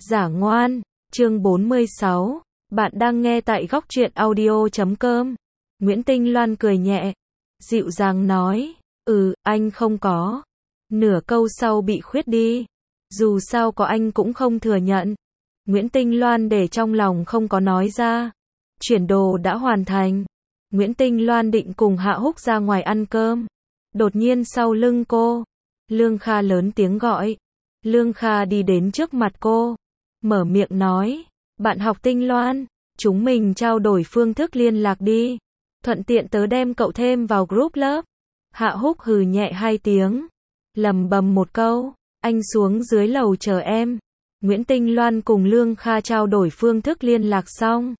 Giả ngoan, chương 46, bạn đang nghe tại góc truyện audio.com. Nguyễn Tinh Loan cười nhẹ, dịu dàng nói, anh không có. Nửa câu sau bị khuyết đi. Dù sao có anh cũng không thừa nhận. Nguyễn Tinh Loan để trong lòng không có nói ra. Chuyển đồ đã hoàn thành. Nguyễn Tinh Loan định cùng Hạ Húc ra ngoài ăn cơm. Đột nhiên sau lưng cô, Lương Kha lớn tiếng gọi. Lương Kha đi đến trước mặt cô, mở miệng nói, bạn học Tinh Loan, chúng mình trao đổi phương thức liên lạc đi. Thuận tiện tớ đem cậu thêm vào group lớp. Hạ Húc hừ nhẹ 2 tiếng, lầm bầm một câu, anh xuống dưới lầu chờ em. Nguyễn Tinh Loan cùng Lương Kha trao đổi phương thức liên lạc xong,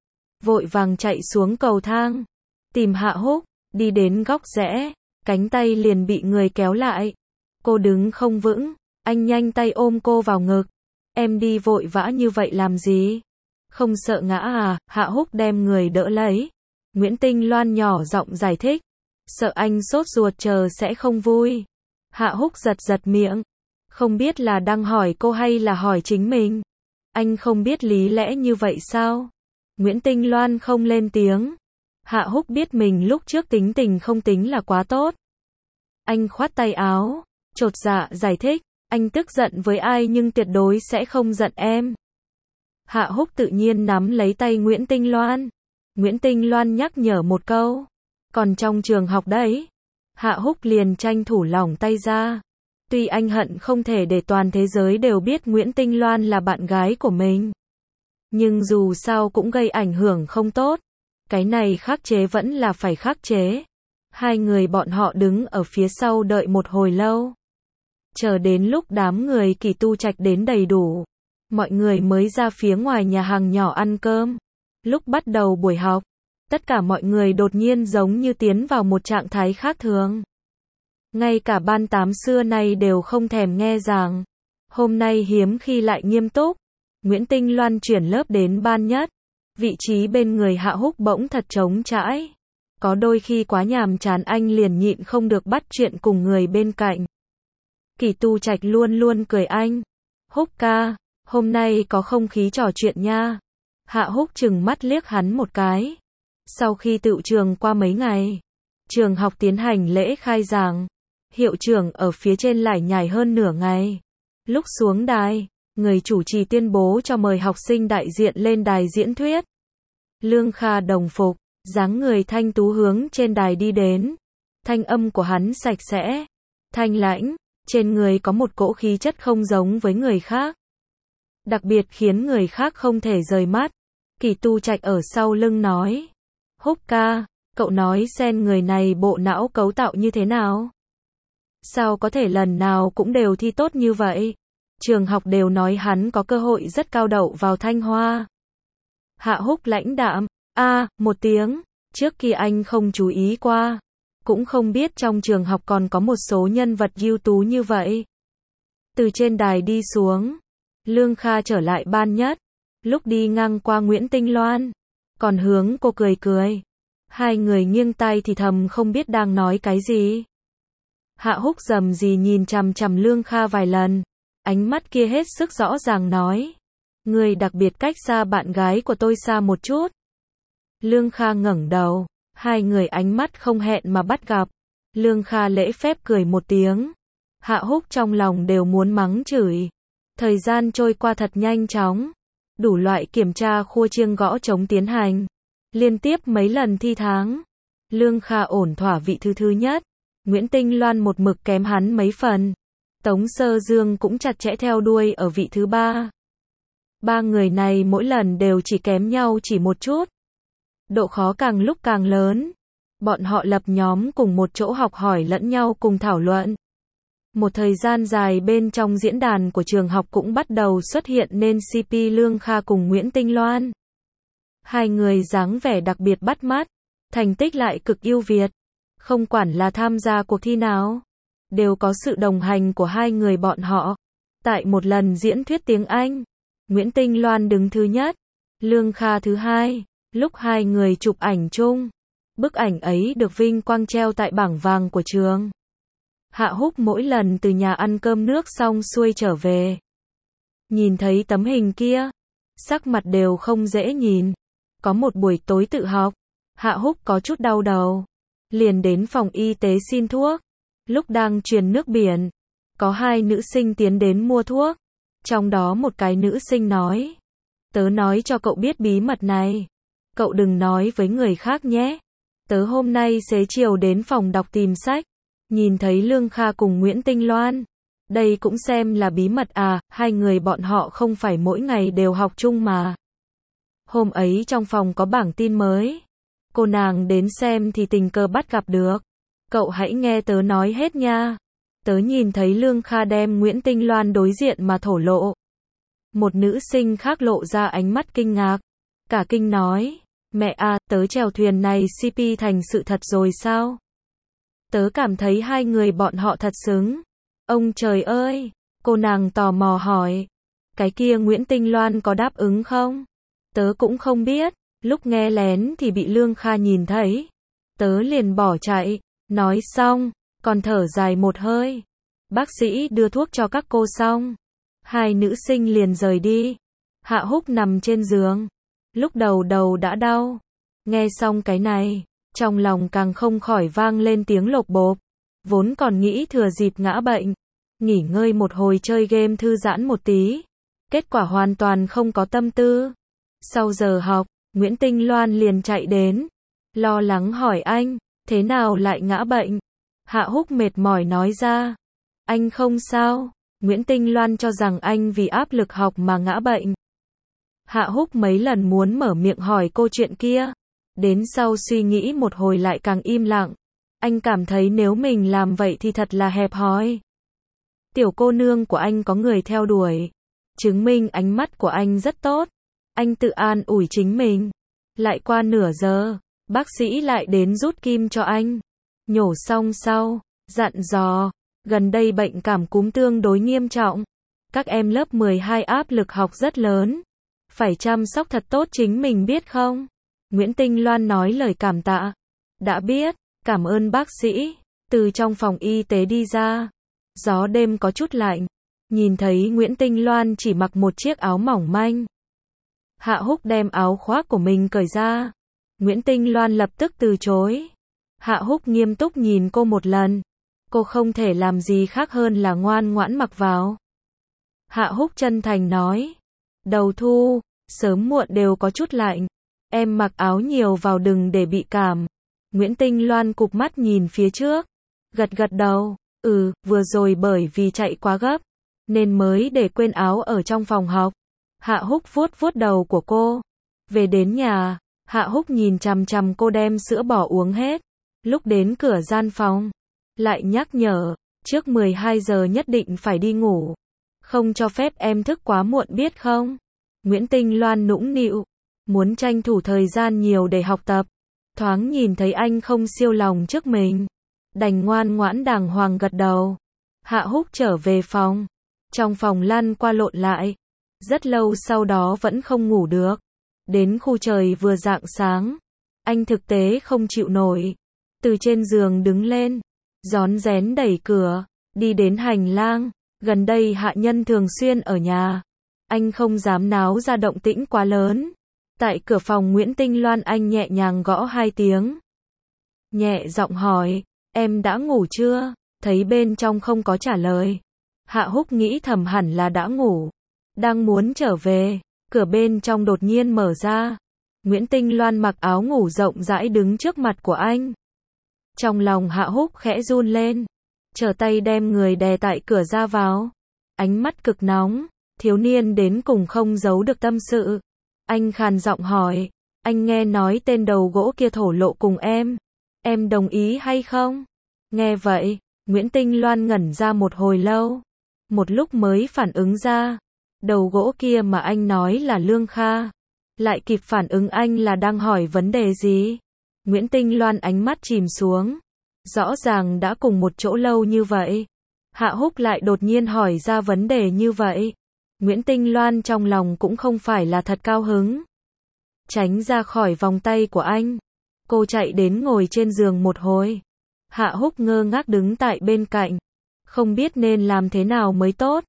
vội vàng chạy xuống cầu thang, tìm Hạ Húc, đi đến góc rẽ, cánh tay liền bị người kéo lại. Cô đứng không vững, anh nhanh tay ôm cô vào ngực. Em đi vội vã như vậy làm gì? Không sợ ngã à? Hạ Húc đem người đỡ lấy. Nguyễn Tinh Loan nhỏ giọng giải thích. Sợ anh sốt ruột chờ sẽ không vui. Hạ Húc giật giật miệng. Không biết là đang hỏi cô hay là hỏi chính mình. Anh không biết lý lẽ như vậy sao? Nguyễn Tinh Loan không lên tiếng. Hạ Húc biết mình lúc trước tính tình không tính là quá tốt. Anh khoát tay áo, chột dạ giải thích. Anh tức giận với ai nhưng tuyệt đối sẽ không giận em. Hạ Húc tự nhiên nắm lấy tay Nguyễn Tinh Loan. Nguyễn Tinh Loan nhắc nhở một câu. Còn trong trường học đấy. Hạ Húc liền tranh thủ lỏng tay ra. Tuy anh hận không thể để toàn thế giới đều biết Nguyễn Tinh Loan là bạn gái của mình. Nhưng dù sao cũng gây ảnh hưởng không tốt. Cái này khắc chế vẫn là phải khắc chế. Hai người bọn họ đứng ở phía sau đợi một hồi lâu. Chờ đến lúc đám người Kỳ Tu Trạch đến đầy đủ, mọi người mới ra phía ngoài nhà hàng nhỏ ăn cơm. Lúc bắt đầu buổi học, tất cả mọi người đột nhiên giống như tiến vào một trạng thái khác thường. Ngay cả ban 8 xưa nay đều không thèm nghe giảng. Hôm nay hiếm khi lại nghiêm túc. Nguyễn Tinh Loan chuyển lớp đến ban nhất. Vị trí bên người Hạ Húc bỗng thật trống trải. Có đôi khi quá nhàm chán anh liền nhịn không được bắt chuyện cùng người bên cạnh. Kỳ Tu Trạch luôn luôn cười anh. Húc ca, hôm nay có không khí trò chuyện nha. Hạ Húc chừng mắt liếc hắn một cái. Sau khi tựu trường qua mấy ngày, trường học tiến hành lễ khai giảng. Hiệu trưởng ở phía trên lải nhải hơn nửa ngày. Lúc xuống đài, người chủ trì tuyên bố cho mời học sinh đại diện lên đài diễn thuyết. Lương Kha đồng phục, dáng người thanh tú hướng trên đài đi đến. Thanh âm của hắn sạch sẽ, thanh lãnh. Trên người có một cỗ khí chất không giống với người khác. Đặc biệt khiến người khác không thể rời mắt. Kỳ Tu Trạch ở sau lưng nói. Húc ca, cậu nói xem người này bộ não cấu tạo như thế nào? Sao có thể lần nào cũng đều thi tốt như vậy? Trường học đều nói hắn có cơ hội rất cao đậu vào Thanh Hoa. Hạ Húc lãnh đạm. Một tiếng. Trước kia anh không chú ý qua. Cũng không biết trong trường học còn có một số nhân vật ưu tú như vậy. Từ trên đài đi xuống, Lương Kha trở lại ban nhất. Lúc đi ngang qua Nguyễn Tinh Loan, còn hướng cô cười cười. Hai người nghiêng tai thì thầm không biết đang nói cái gì. Hạ Húc rầm rì nhìn chằm chằm Lương Kha vài lần. Ánh mắt kia hết sức rõ ràng nói. Người đặc biệt cách xa bạn gái của tôi xa một chút. Lương Kha ngẩng đầu. Hai người ánh mắt không hẹn mà bắt gặp. Lương Kha lễ phép cười một tiếng. Hạ Húc trong lòng đều muốn mắng chửi. Thời gian trôi qua thật nhanh chóng. Đủ loại kiểm tra khua chiêng gõ trống tiến hành. Liên tiếp mấy lần thi tháng. Lương Kha ổn thỏa vị thứ nhất. Nguyễn Tinh Loan một mực kém hắn mấy phần. Tống Sơ Dương cũng chặt chẽ theo đuôi ở vị thứ 3. Ba người này mỗi lần đều chỉ kém nhau chỉ một chút. Độ khó càng lúc càng lớn. Bọn họ lập nhóm cùng một chỗ học hỏi lẫn nhau cùng thảo luận. Một thời gian dài bên trong diễn đàn của trường học cũng bắt đầu xuất hiện nên CP Lương Kha cùng Nguyễn Tinh Loan. Hai người dáng vẻ đặc biệt bắt mắt, thành tích lại cực ưu việt. Không quản là tham gia cuộc thi nào, đều có sự đồng hành của hai người bọn họ. Tại một lần diễn thuyết tiếng Anh, Nguyễn Tinh Loan đứng thứ nhất, Lương Kha thứ hai. Lúc hai người chụp ảnh chung, bức ảnh ấy được vinh quang treo tại bảng vàng của trường. Hạ Húc mỗi lần từ nhà ăn cơm nước xong xuôi trở về, Nhìn thấy tấm hình kia, sắc mặt đều không dễ nhìn. Có một buổi tối tự học, Hạ Húc có chút đau đầu, liền đến phòng y tế xin thuốc. Lúc đang truyền nước biển, có hai nữ sinh tiến đến mua thuốc. Trong đó một cái nữ sinh nói, tớ nói cho cậu biết bí mật này. Cậu đừng nói với người khác nhé. Tớ hôm nay xế chiều đến phòng đọc tìm sách, nhìn thấy Lương Kha cùng Nguyễn Tinh Loan. Đây cũng xem là bí mật à, hai người bọn họ không phải mỗi ngày đều học chung mà. Hôm ấy trong phòng có bảng tin mới. Cô nàng đến xem thì tình cờ bắt gặp được. Cậu hãy nghe tớ nói hết nha. Tớ nhìn thấy Lương Kha đem Nguyễn Tinh Loan đối diện mà thổ lộ. Một nữ sinh khác lộ ra ánh mắt kinh ngạc. Cả kinh nói, mẹ à, tớ chèo thuyền này CP thành sự thật rồi sao? Tớ cảm thấy hai người bọn họ thật xứng. Ông trời ơi, cô nàng tò mò hỏi, cái kia Nguyễn Tinh Loan có đáp ứng không? Tớ cũng không biết, lúc nghe lén thì bị Lương Kha nhìn thấy. Tớ liền bỏ chạy, nói xong, còn thở dài một hơi. Bác sĩ đưa thuốc cho các cô xong. Hai nữ sinh liền rời đi. Hạ Húc nằm trên giường. Lúc đầu đã đau. Nghe xong cái này, trong lòng càng không khỏi vang lên tiếng lộp bộp. Vốn còn nghĩ thừa dịp ngã bệnh, nghỉ ngơi một hồi chơi game thư giãn một tí. Kết quả hoàn toàn không có tâm tư. Sau giờ học, Nguyễn Tinh Loan liền chạy đến. Lo lắng hỏi anh, thế nào lại ngã bệnh? Hạ Húc mệt mỏi nói ra. Anh không sao. Nguyễn Tinh Loan cho rằng anh vì áp lực học mà ngã bệnh. Hạ Húc mấy lần muốn mở miệng hỏi cô chuyện kia. Đến sau suy nghĩ một hồi lại càng im lặng. Anh cảm thấy nếu mình làm vậy thì thật là hẹp hòi. Tiểu cô nương của anh có người theo đuổi. Chứng minh ánh mắt của anh rất tốt. Anh tự an ủi chính mình. Lại qua nửa giờ, bác sĩ lại đến rút kim cho anh. Nhổ xong sau, dặn dò, gần đây bệnh cảm cúm tương đối nghiêm trọng. Các em lớp 12 áp lực học rất lớn. Phải chăm sóc thật tốt chính mình biết không? Nguyễn Tinh Loan nói lời cảm tạ. Đã biết, cảm ơn bác sĩ. Từ trong phòng y tế đi ra. Gió đêm có chút lạnh. Nhìn thấy Nguyễn Tinh Loan chỉ mặc một chiếc áo mỏng manh. Hạ Húc đem áo khoác của mình cởi ra. Nguyễn Tinh Loan lập tức từ chối. Hạ Húc nghiêm túc nhìn cô một lần. Cô không thể làm gì khác hơn là ngoan ngoãn mặc vào. Hạ Húc chân thành nói. Đầu thu, sớm muộn đều có chút lạnh. Em mặc áo nhiều vào đừng để bị cảm. Nguyễn Tinh Loan cụp mắt nhìn phía trước. Gật gật đầu. Vừa rồi bởi vì chạy quá gấp. Nên mới để quên áo ở trong phòng học. Hạ Húc vuốt vuốt đầu của cô. Về đến nhà, Hạ Húc nhìn chằm chằm cô đem sữa bò uống hết. Lúc đến cửa gian phòng, lại nhắc nhở, trước 12 giờ nhất định phải đi ngủ. Không cho phép em thức quá muộn biết không? Nguyễn Tinh Loan nũng nịu, muốn tranh thủ thời gian nhiều để học tập. Thoáng nhìn thấy anh không siêu lòng trước mình. Đành ngoan ngoãn đàng hoàng gật đầu. Hạ Húc trở về phòng. Trong phòng lăn qua lộn lại. Rất lâu sau đó vẫn không ngủ được. Đến khu trời vừa rạng sáng. Anh thực tế không chịu nổi. Từ trên giường đứng lên. Rón rén đẩy cửa. Đi đến hành lang. Gần đây hạ nhân thường xuyên ở nhà. Anh không dám náo ra động tĩnh quá lớn. Tại cửa phòng Nguyễn Tinh Loan anh nhẹ nhàng gõ 2 tiếng. Nhẹ giọng hỏi. Em đã ngủ chưa? Thấy bên trong không có trả lời. Hạ Húc nghĩ thầm hẳn là đã ngủ. Đang muốn trở về. Cửa bên trong đột nhiên mở ra. Nguyễn Tinh Loan mặc áo ngủ rộng rãi đứng trước mặt của anh. Trong lòng Hạ Húc khẽ run lên. Trở tay đem người đè tại cửa ra vào. Ánh mắt cực nóng. Thiếu niên đến cùng không giấu được tâm sự. Anh khàn giọng hỏi. Anh nghe nói tên đầu gỗ kia thổ lộ cùng em. Em đồng ý hay không? Nghe vậy, Nguyễn Tinh Loan ngẩn ra một hồi lâu. Một lúc mới phản ứng ra. Đầu gỗ kia mà anh nói là Lương Kha. Lại kịp phản ứng anh là đang hỏi vấn đề gì. Nguyễn Tinh Loan ánh mắt chìm xuống. Rõ ràng đã cùng một chỗ lâu như vậy. Hạ Húc lại đột nhiên hỏi ra vấn đề như vậy. Nguyễn Tinh Loan trong lòng cũng không phải là thật cao hứng. Tránh ra khỏi vòng tay của anh. Cô chạy đến ngồi trên giường một hồi. Hạ Húc ngơ ngác đứng tại bên cạnh. Không biết nên làm thế nào mới tốt.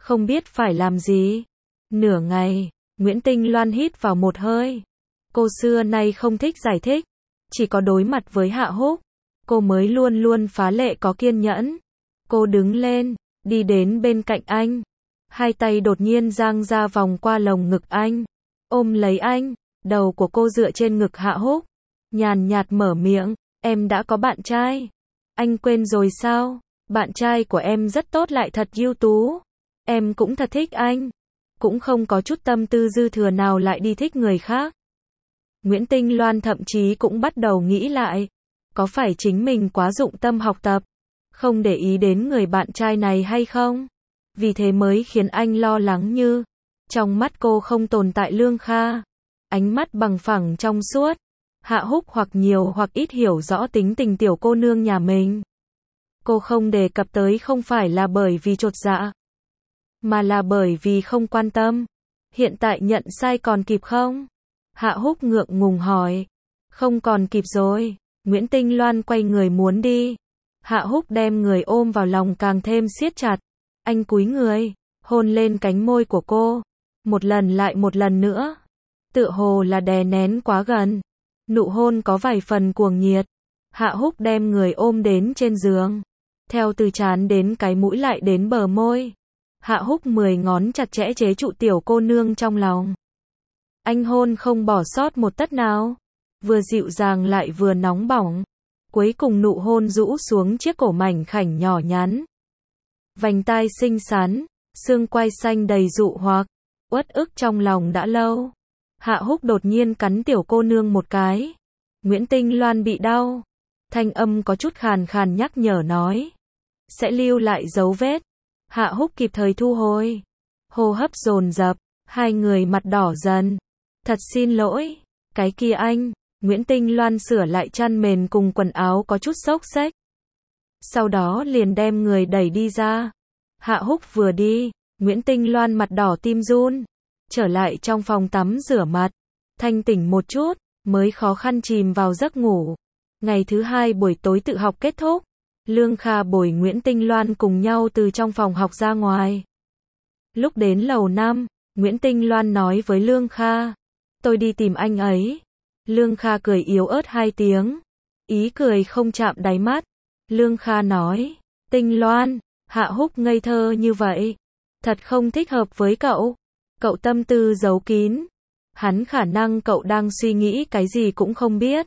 không biết phải làm gì. Nửa ngày, Nguyễn Tinh Loan hít vào một hơi. Cô xưa nay không thích giải thích, chỉ có đối mặt với Hạ Húc, cô mới luôn luôn phá lệ có kiên nhẫn. Cô đứng lên, đi đến bên cạnh anh. Hai tay đột nhiên dang ra vòng qua lồng ngực anh, ôm lấy anh, đầu của cô dựa trên ngực Hạ Húc, nhàn nhạt mở miệng, em đã có bạn trai. Anh quên rồi sao? Bạn trai của em rất tốt lại thật ưu tú. Em cũng thật thích anh. Cũng không có chút tâm tư dư thừa nào lại đi thích người khác. Nguyễn Tinh Loan thậm chí cũng bắt đầu nghĩ lại. Có phải chính mình quá dụng tâm học tập, không để ý đến người bạn trai này hay không? Vì thế mới khiến anh lo lắng như. Trong mắt cô không tồn tại Lương Kha. Ánh mắt bằng phẳng trong suốt. Hạ Húc hoặc nhiều hoặc ít hiểu rõ tính tình tiểu cô nương nhà mình. Cô không đề cập tới không phải là bởi vì chột dạ, mà là bởi vì không quan tâm. Hiện tại nhận sai còn kịp không? Hạ Húc ngượng ngùng hỏi. Không còn kịp rồi. Nguyễn Tinh Loan quay người muốn đi. Hạ Húc đem người ôm vào lòng càng thêm siết chặt. Anh cúi người, hôn lên cánh môi của cô. Một lần lại một lần nữa. Tựa hồ là đè nén quá gần. Nụ hôn có vài phần cuồng nhiệt. Hạ Húc đem người ôm đến trên giường. Theo từ trán đến cái mũi lại đến bờ môi. Hạ Húc 10 ngón chặt chẽ chế trụ tiểu cô nương trong lòng. Anh hôn không bỏ sót một tấc nào. Vừa dịu dàng lại vừa nóng bỏng. Cuối cùng nụ hôn rũ xuống chiếc cổ mảnh khảnh nhỏ nhắn. Vành tai xinh xắn, xương quai xanh đầy dụ hoặc. Uất ức trong lòng đã lâu. Hạ Húc đột nhiên cắn tiểu cô nương một cái. Nguyễn Tinh Loan bị đau. Thanh âm có chút khàn khàn nhắc nhở nói. Sẽ lưu lại dấu vết. Hạ Húc kịp thời thu hồi. Hô hấp dồn dập, hai người mặt đỏ dần. Thật xin lỗi. Cái kia anh. Nguyễn Tinh Loan sửa lại chăn mền cùng quần áo có chút xốc xếch. Sau đó liền đem người đẩy đi ra. Hạ Húc vừa đi, Nguyễn Tinh Loan mặt đỏ tim run. Trở lại trong phòng tắm rửa mặt. Thanh tỉnh một chút, mới khó khăn chìm vào giấc ngủ. Ngày thứ hai buổi tối tự học kết thúc. Lương Kha bồi Nguyễn Tinh Loan cùng nhau từ trong phòng học ra ngoài. Lúc đến lầu 5, Nguyễn Tinh Loan nói với Lương Kha. Tôi đi tìm anh ấy. Lương Kha cười yếu ớt 2 tiếng. Ý cười không chạm đáy mắt. Lương Kha nói. Tinh Loan, Hạ Húc ngây thơ như vậy. Thật không thích hợp với cậu. Cậu tâm tư giấu kín. Hắn khả năng cậu đang suy nghĩ cái gì cũng không biết.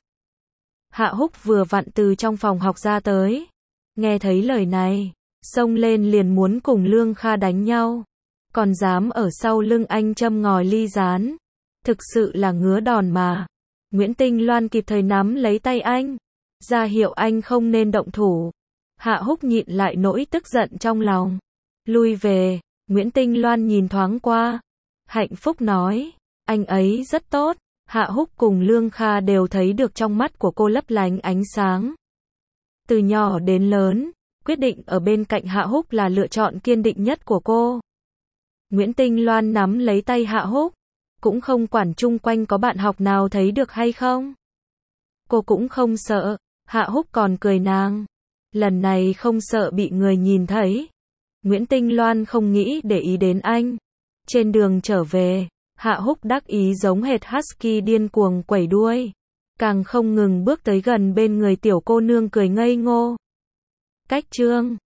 Hạ Húc vừa vặn từ trong phòng học ra tới. Nghe thấy lời này, xông lên liền muốn cùng Lương Kha đánh nhau. Còn dám ở sau lưng anh châm ngòi ly gián. Thực sự là ngứa đòn mà. Nguyễn Tinh Loan kịp thời nắm lấy tay anh. Ra hiệu anh không nên động thủ. Hạ Húc nhịn lại nỗi tức giận trong lòng. Lui về, Nguyễn Tinh Loan nhìn thoáng qua. Hạnh phúc nói. Anh ấy rất tốt. Hạ Húc cùng Lương Kha đều thấy được trong mắt của cô lấp lánh ánh sáng. Từ nhỏ đến lớn, quyết định ở bên cạnh Hạ Húc là lựa chọn kiên định nhất của cô. Nguyễn Tinh Loan nắm lấy tay Hạ Húc, cũng không quản chung quanh có bạn học nào thấy được hay không. Cô cũng không sợ, Hạ Húc còn cười nàng. Lần này không sợ bị người nhìn thấy. Nguyễn Tinh Loan không nghĩ để ý đến anh. Trên đường trở về, Hạ Húc đắc ý giống hệt husky điên cuồng quẩy đuôi. Càng không ngừng bước tới gần bên người tiểu cô nương cười ngây ngô. Cách chương